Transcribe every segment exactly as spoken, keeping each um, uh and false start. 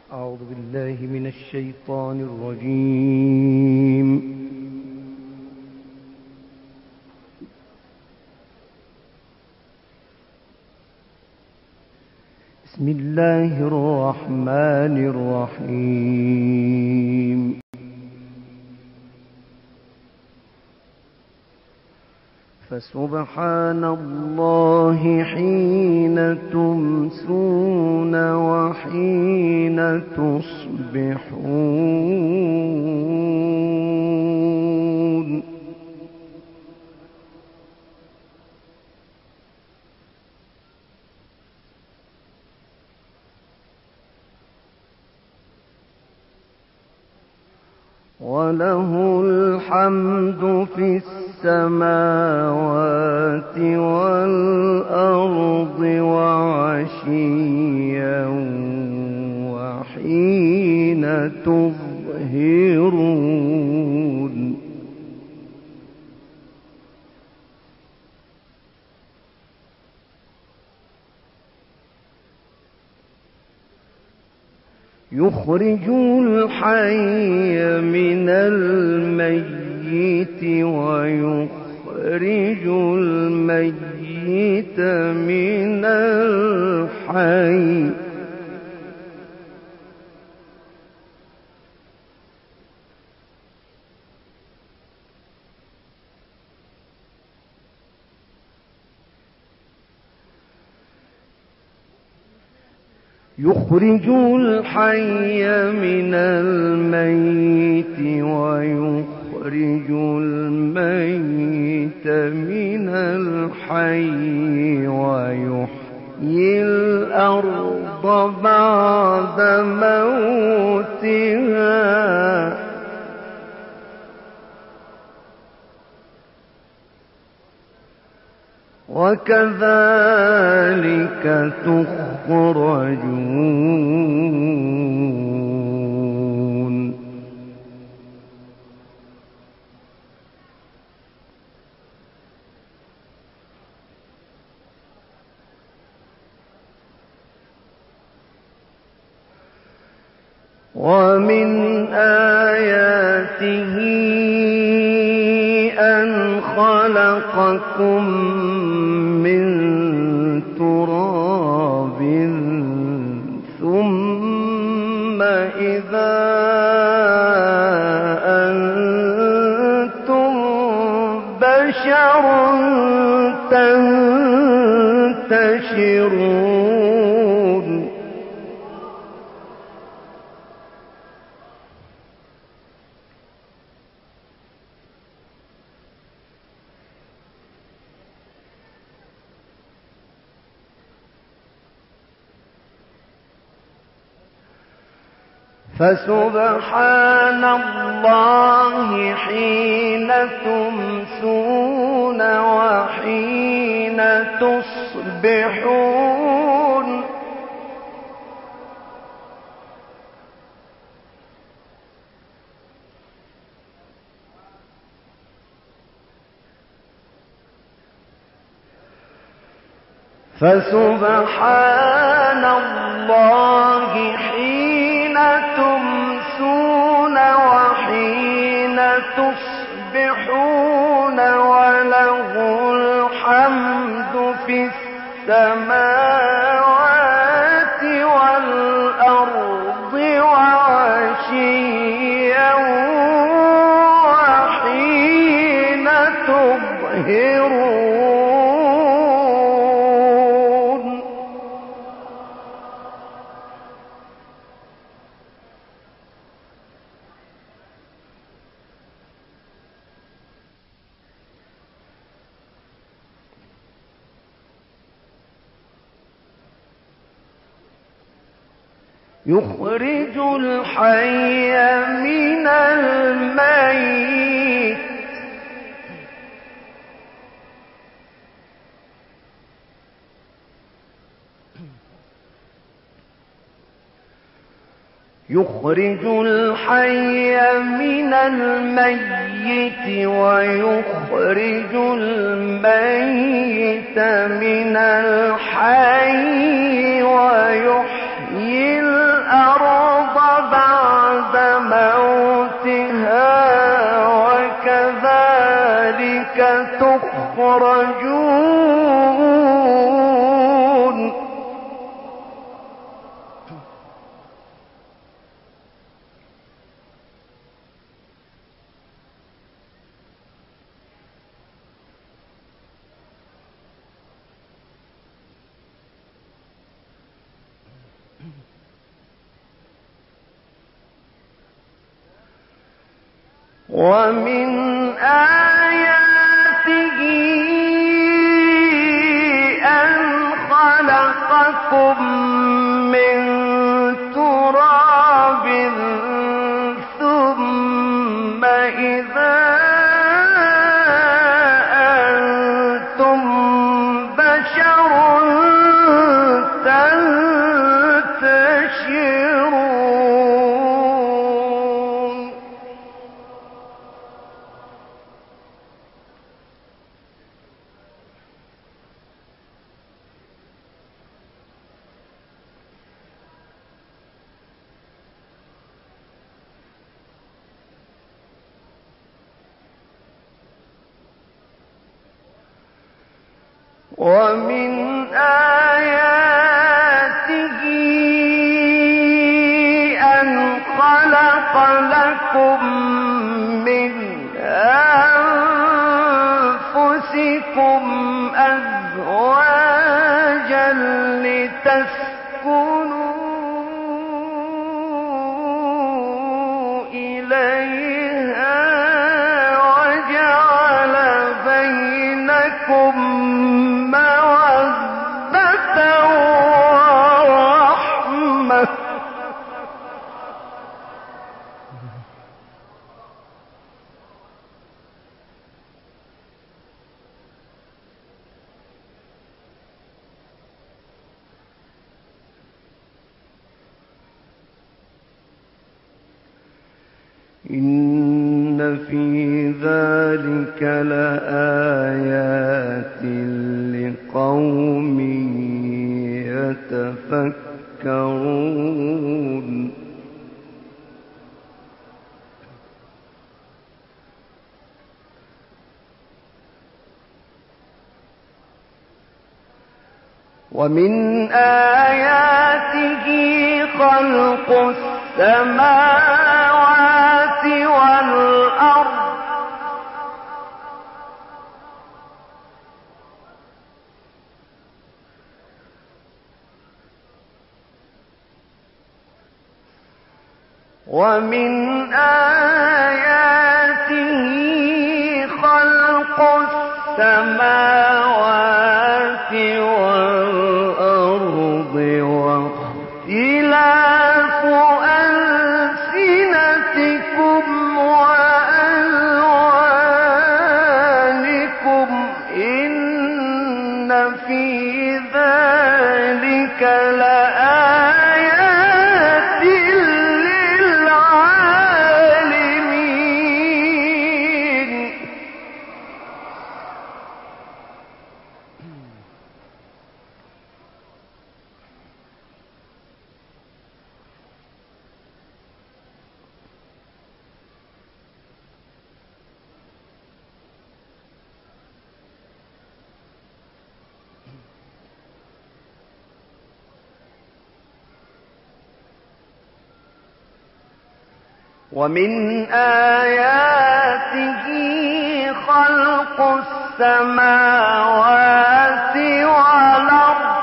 أعوذ بالله من الشيطان الرجيم. بسم الله الرحمن الرحيم. فسبحان الله حين تمسون وحين تصبحون وله الحمد في السماوات والأرض وعشيا وحين تظهرون يخرج الحي من الميت ويخرج الميت من الحي يخرج الحي من الميت ويخرج الميت من الحي ويحيي الأرض بعد موتها وكذلك تخرجون ومن آياته أن خلقكم من تراب ثم إذا أنتم بشر تنتشرون فسبحان الله حين تمسون وحين تصبحون فسبحان الله حين تمسون وحين تصبحون وله الحمد في السماوات والأرض وعشيا وحين تظهرون يخرج الحي من الميت يخرج الحي من الميت ويخرج الميت من الحي ويحيي الأرض يخرجون ومن آياته أن خلقكم من تراب ثم إذا أنتم بشر تنتشرون ومن آياته أن خلق لكم من أنفسكم أزواجا لتسكنوا إليها وجعل بينكم مودة ورحمة إن في ذلك لآيات لقوم يتفكرون ومن آياته خلق السماوات والأرض ومن آياته خلق السماوات والأرض واختلاف ألسنتكم وألوانكم إن في ذلك لآيات للعالمين ومن آياته خلق السماوات والأرض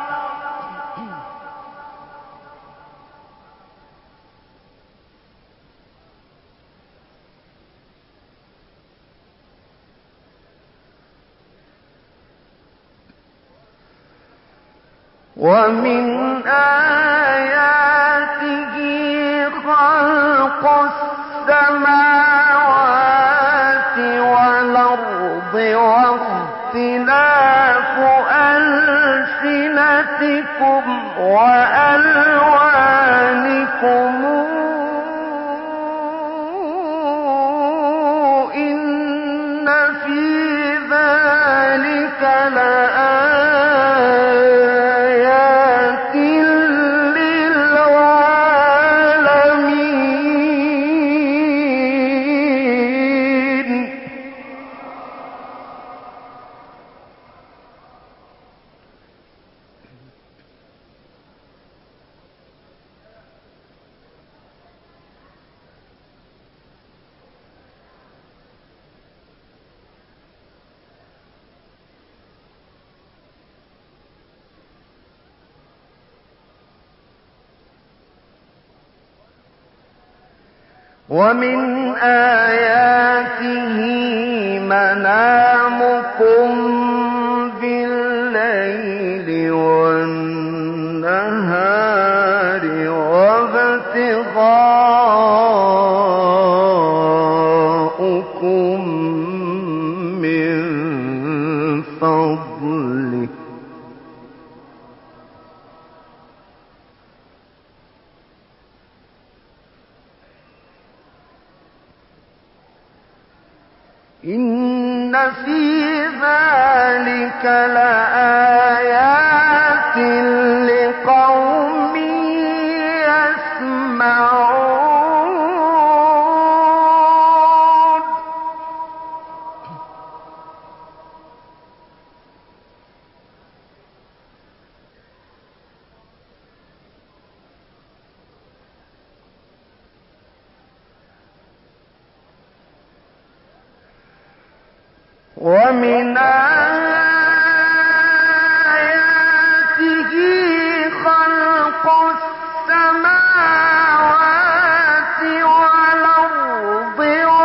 ومن آياته خلق السماوات والأرض واختلاف ألسنتكم وألوانكم إن في ذلك لآيات للعالمين ومن آياته منامكم بالليل والنهار وابتغاؤكم من فضله إن في ذلك لآيات لقوم يسمعون ومن آياته خلق السماوات والأرض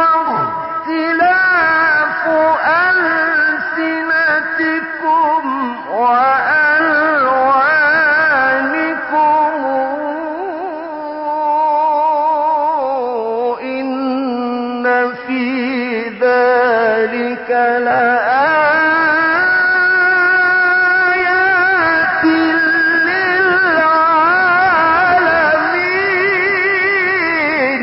واختلاف ألسنتكم وألوانكم إن في ذلك لآيات للعالمين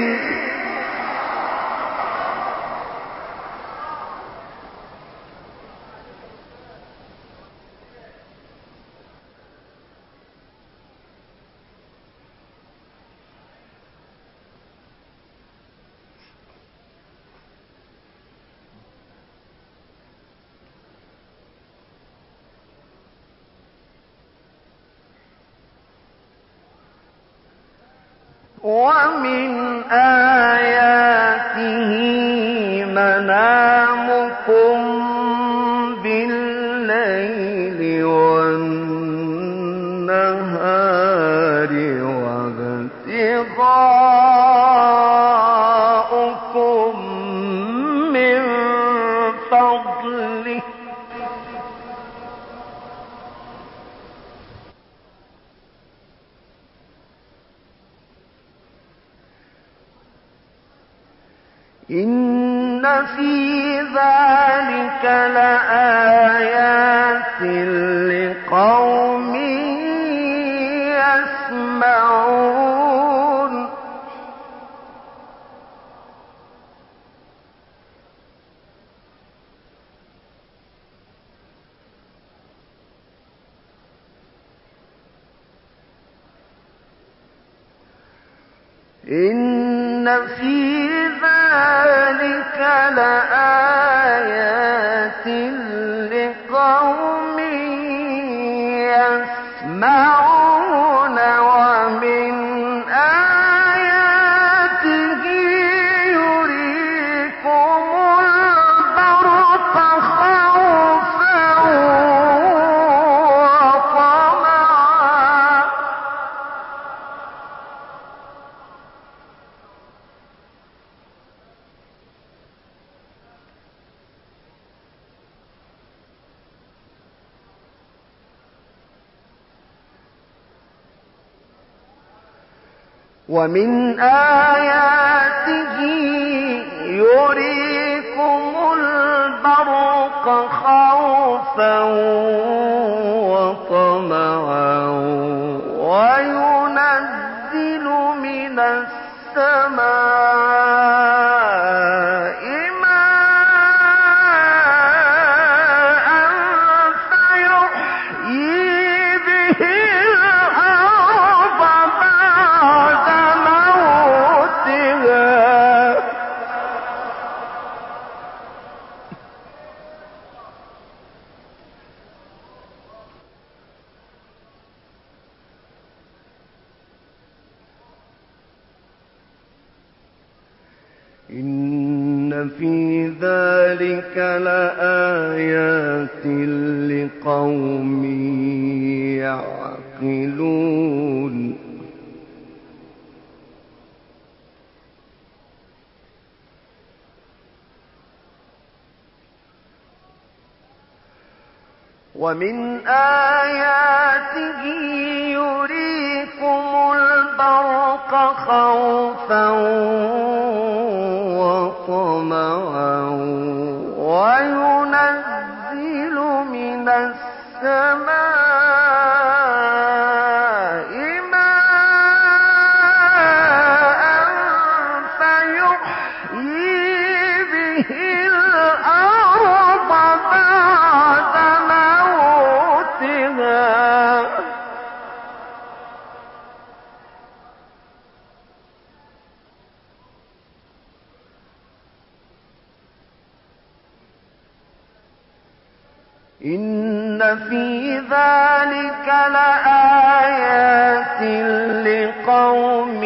ومن آياته منامكم بالليل والنهار وابتغاؤكم من فضله إن في ذلك لآيات لقوم يسمعون إن في ذلك لآيات لقوم يسمعون ومن آياته يريكم البرق خوفا وطمعا ومن آياته يريكم البرق خوفا وطمعا وينزل من السماء ماء فيحيي به الأرض بعد موتها إن في ذلك لآيات لقوم يعقلون ومن آياته يريكم البرق خوفا وطمعا وينزل من السماء ماء فيحيي به الأرض بعد موتها إن في ذلك لآيات لقوم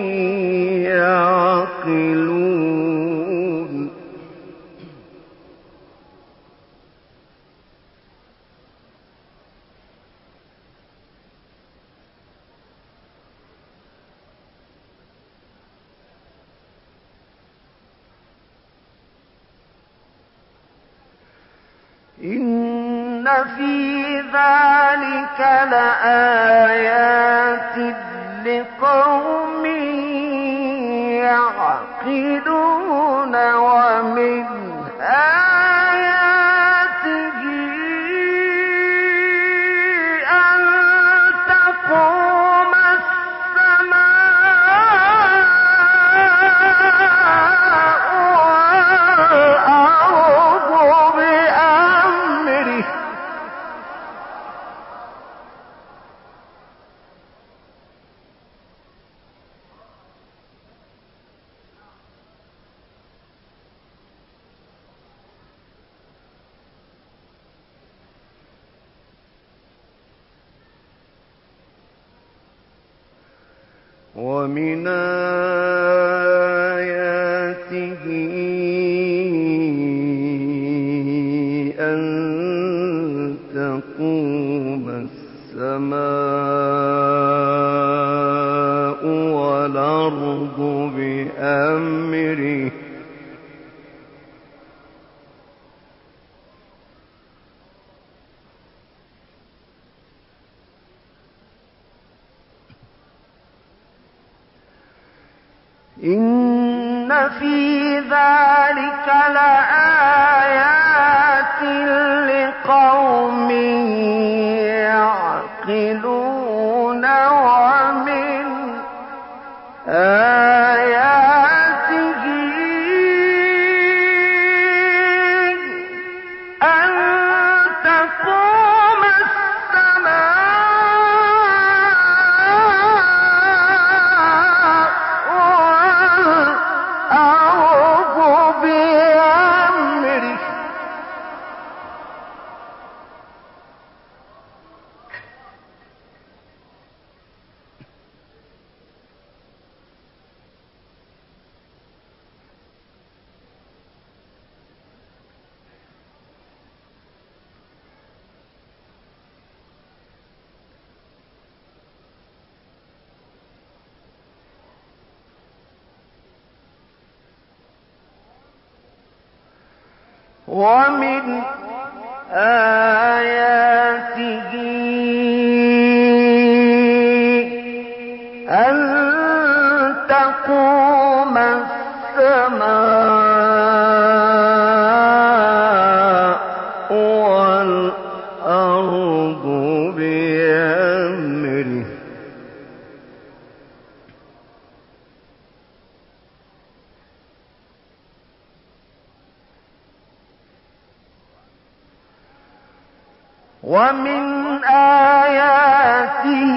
يعقلون إن في ذلك لآيات لقوم يعقلون ومن آياته أن تقوم السماء والأرض بأمره ومن آياته أن تقوم السماء والأرض بأمره إن في ذلك لآيات لقوم يعقلون ومن آياته أن تقوم السماء بأمره ومن آياته أن تقوم السماء والأرض بأمره ومن آياته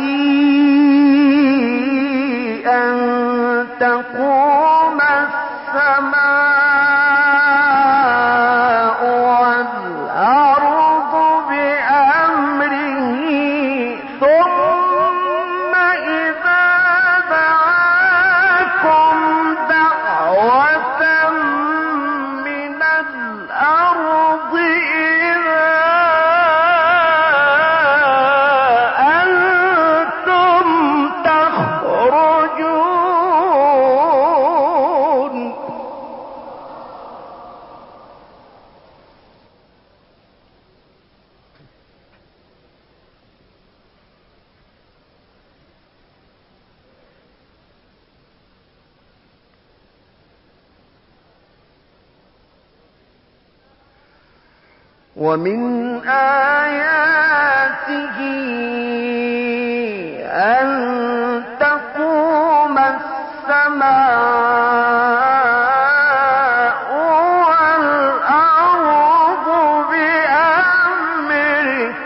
أن تقوم السماء والأرض بأمره ثم إذا دعاكم دعوة من الأرض ومن آياته أن تقوم السماء والأرض بأمره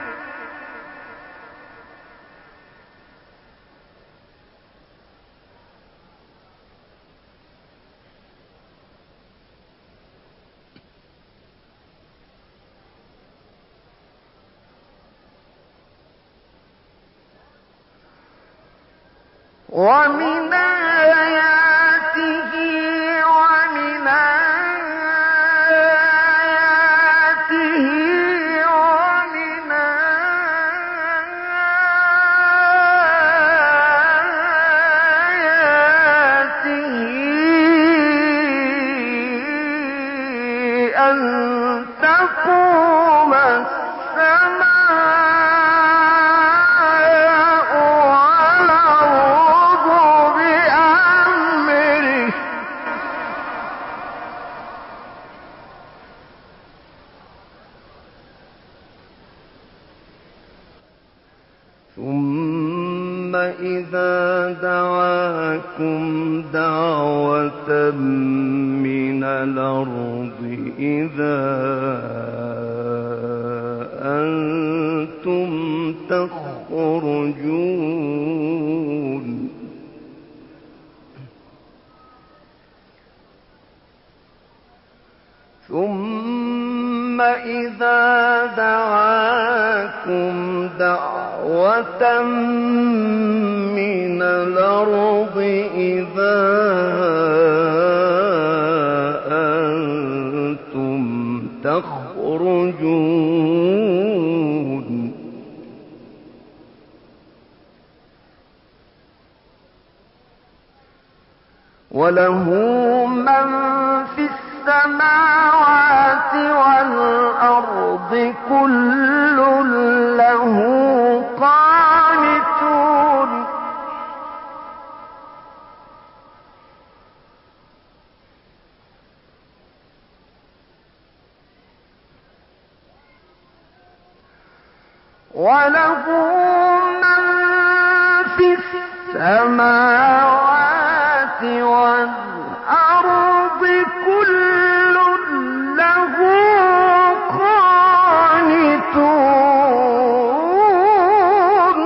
ومن آياته ومن آياته ومن آياته أن تقوم السماء ثم إذا دعاكم دعوة من الأرض إذا أنتم تخرجون ثم إذا دعاكم دعوة من الأرض إذا أنتم تخرجون وله من في السماوات والأرض كل له قانتون وله من في السماوات والأرض كل له قانتون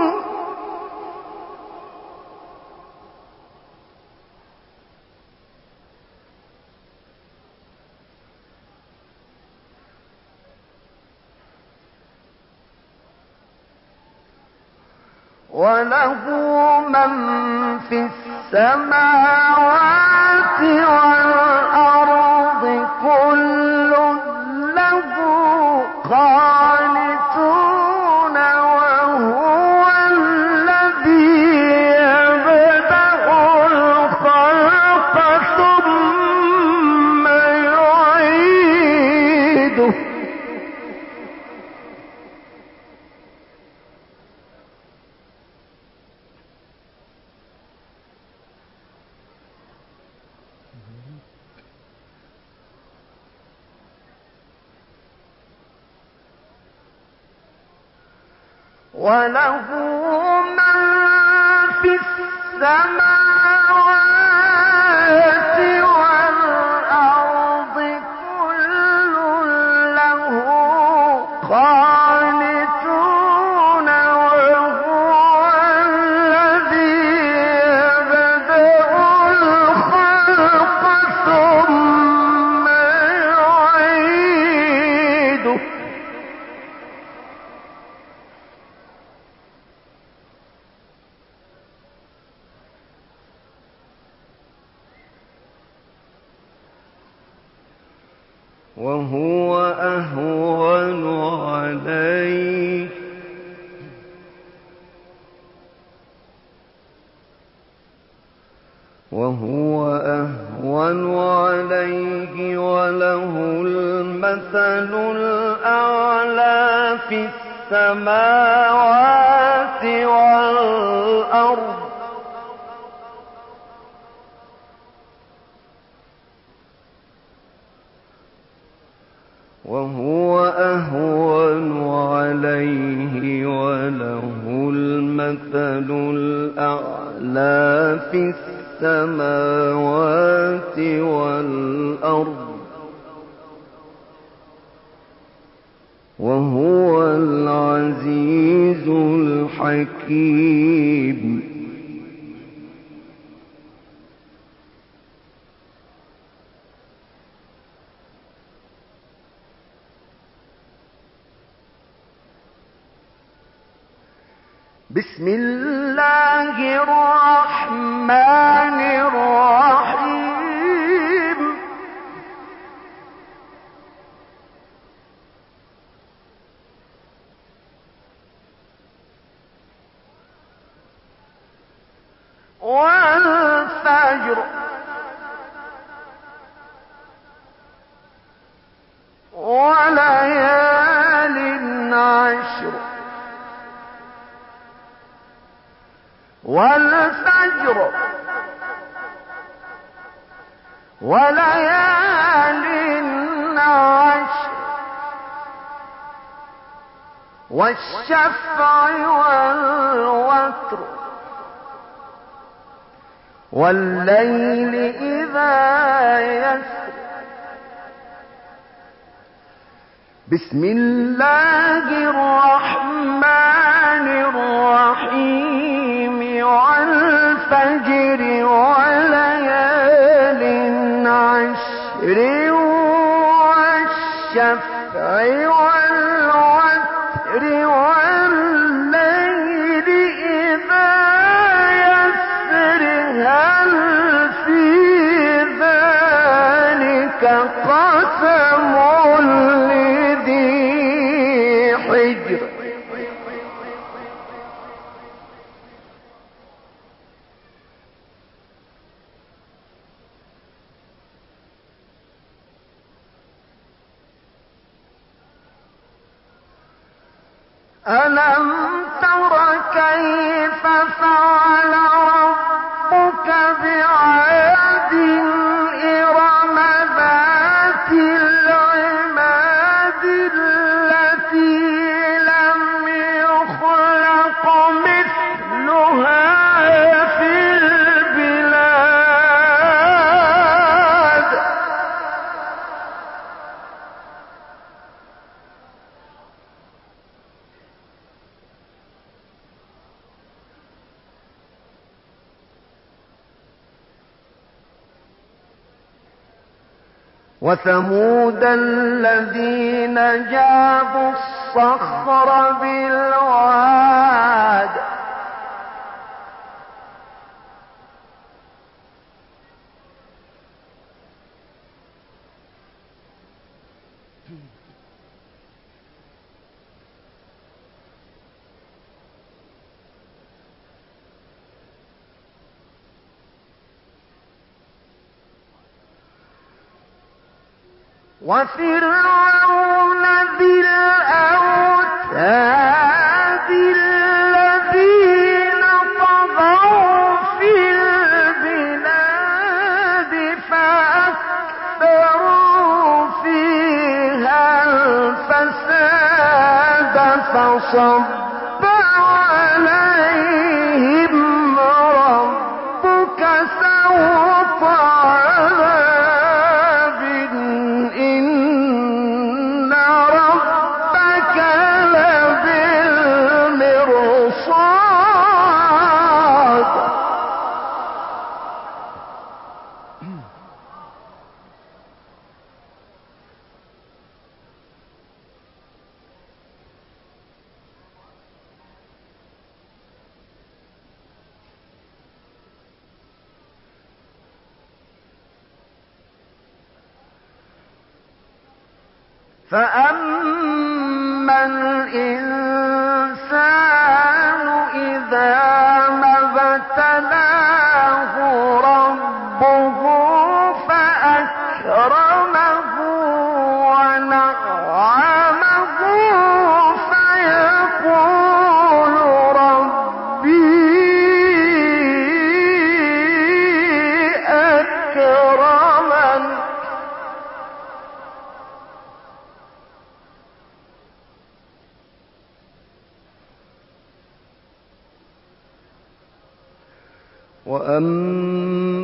وله من في السماوات والأرض كل له قانتون وهو الذي يبدأ الخلق ثم يعيده وله من في السماوات والأرض كل له قانتون وهو الذي يبدأ الخلق ثم يعيده وهو أهون عليه وهو أهون عليه وله المثل الأعلى في السماوات والأرض وهو أهون السماوات والأرض وهو العزيز الحكيم. بسم الله الرحمن الرحيم. والفجر وليال عشر والفجر وليال عشر والشفع والوتر والليل إذا يسر. بسم الله الرحمن الرحيم. والفجر وليال عشر والشفع والوتر والليل إذا يسر. هل في ذلك قسم لذي حجر. ألم تر كيف فعل ربك بعاد إرم ذات العماد التي لم يخلق مثلها في البلاد. وثمود الذين جابوا الصخر بالواد وفرعون ذي الأوتاد الذين طغوا في البلاد فأكثروا فيها الفساد فصب عليهم ربك سوط عذاب. إن ربك لبالمرصاد. فأما الإنسان إذا ما ابتلاه ربه فأكرمه ونعمه فيقول ربي أكرمن. وأما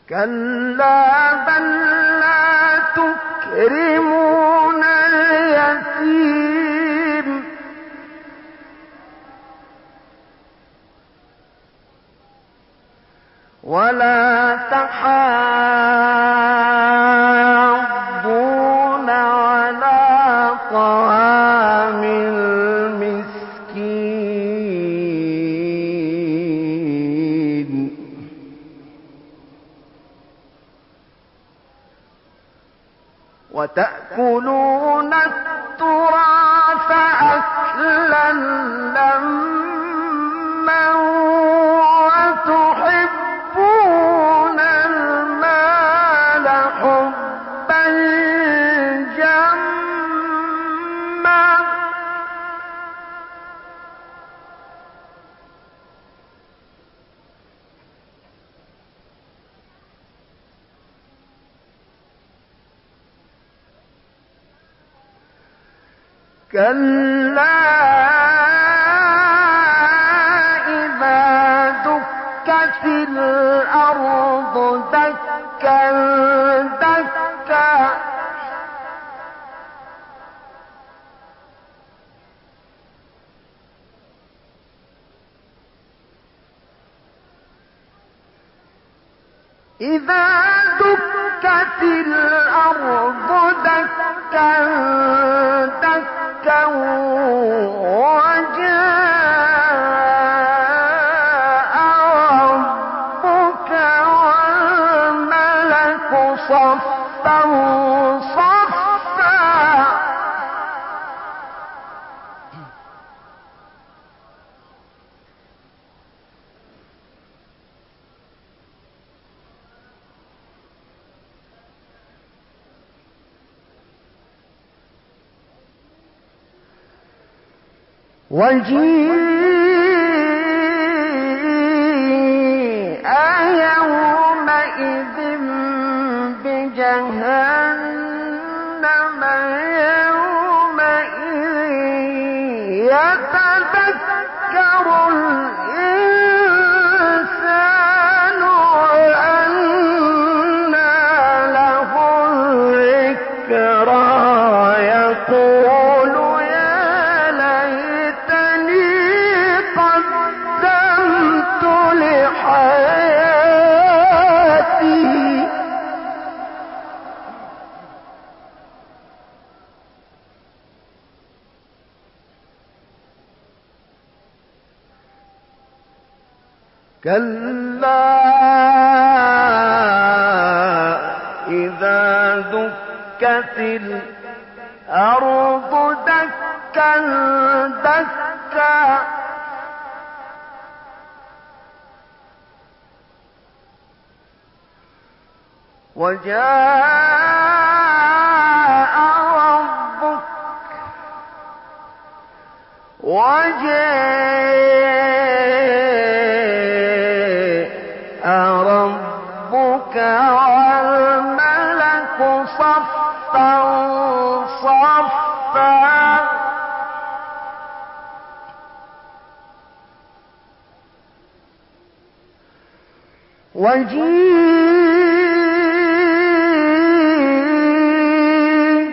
كلا بل لا تكرمون اليتيم ولا تحاضون على طعام المسكين وتأكلون التراث أكلا لما وتحبون المال حبا جما كلا إذا دكت الأرض دكا دكا إذا دكت الأرض دكا دكا وجاء ربك والملك صفا صفا وجيء يومئذ بجهنم يومئذ يتذكر الإنسان وأنى له الذكرى يقول لحياتي كلا إذا دكت الأرض دكا دكا وجاء ربك وجاء ربك والملك صفا صفا وجيء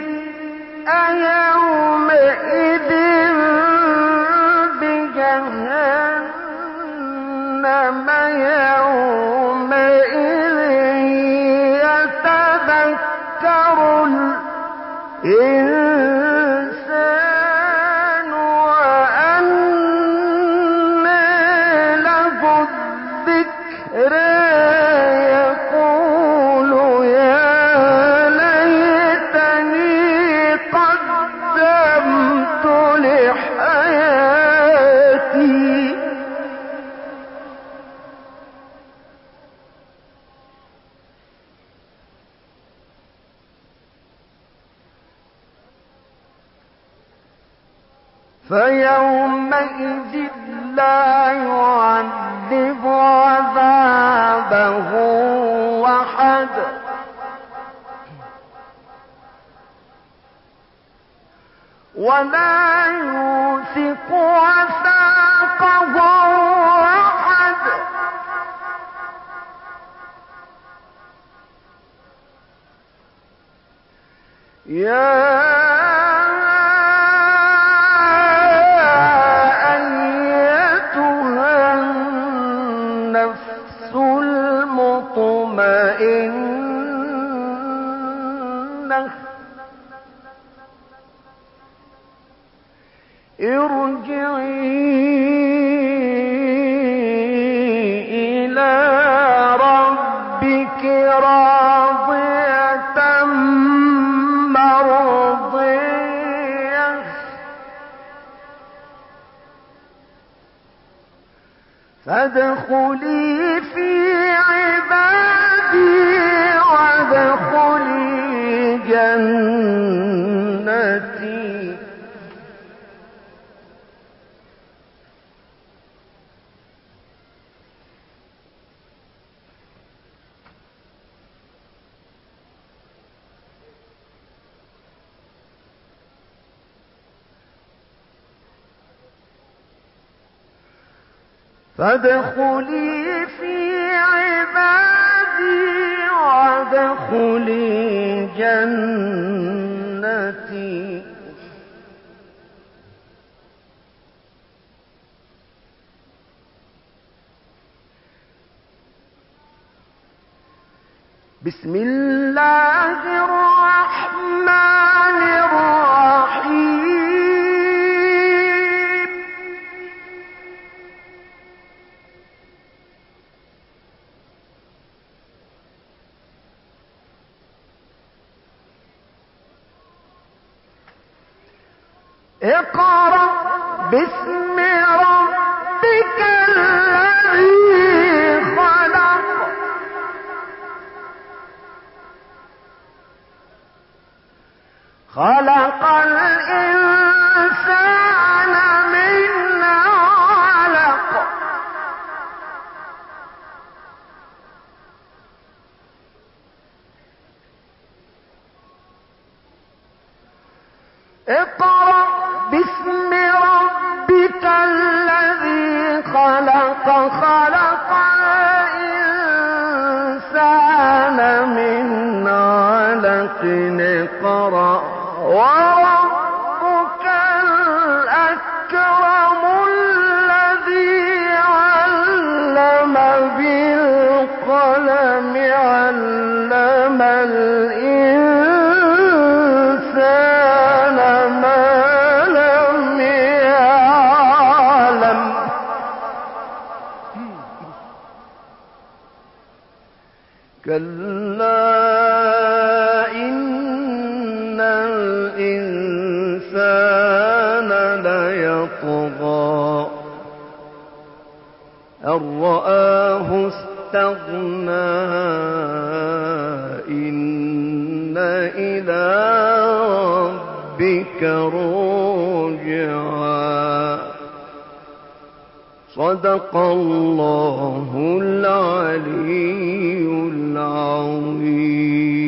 يومئذ بجهنم يومئذ يتذكر الإنسان وأنى له الذكرى يقول يا ليتني قدمت لحياتي فيومئذ لا يعذب عذابه أحد ولا يوثق وثاقه أحد يا أيتها النفس المطمئنة ارجعي إلى ربك راضية مرضية فادخلي في عبادي وادخلي جنتي. فادخلي في عبادي وادخلي جنتي. بسم الله الرحمن الرحيم. اقرأ باسم ربك الذي خلق خلق الإنسان من علق اقرأ باسم ربك الذي خلق خلق الإنسان من علق اقرأ وربك الأكرم الذي علم بالقلم علم الإنسان ما لم يعلم. كلا إن الإنسان ليطغى أن رآه استغنى إن إلى ربك رجعا. صدق الله العلي العظيم.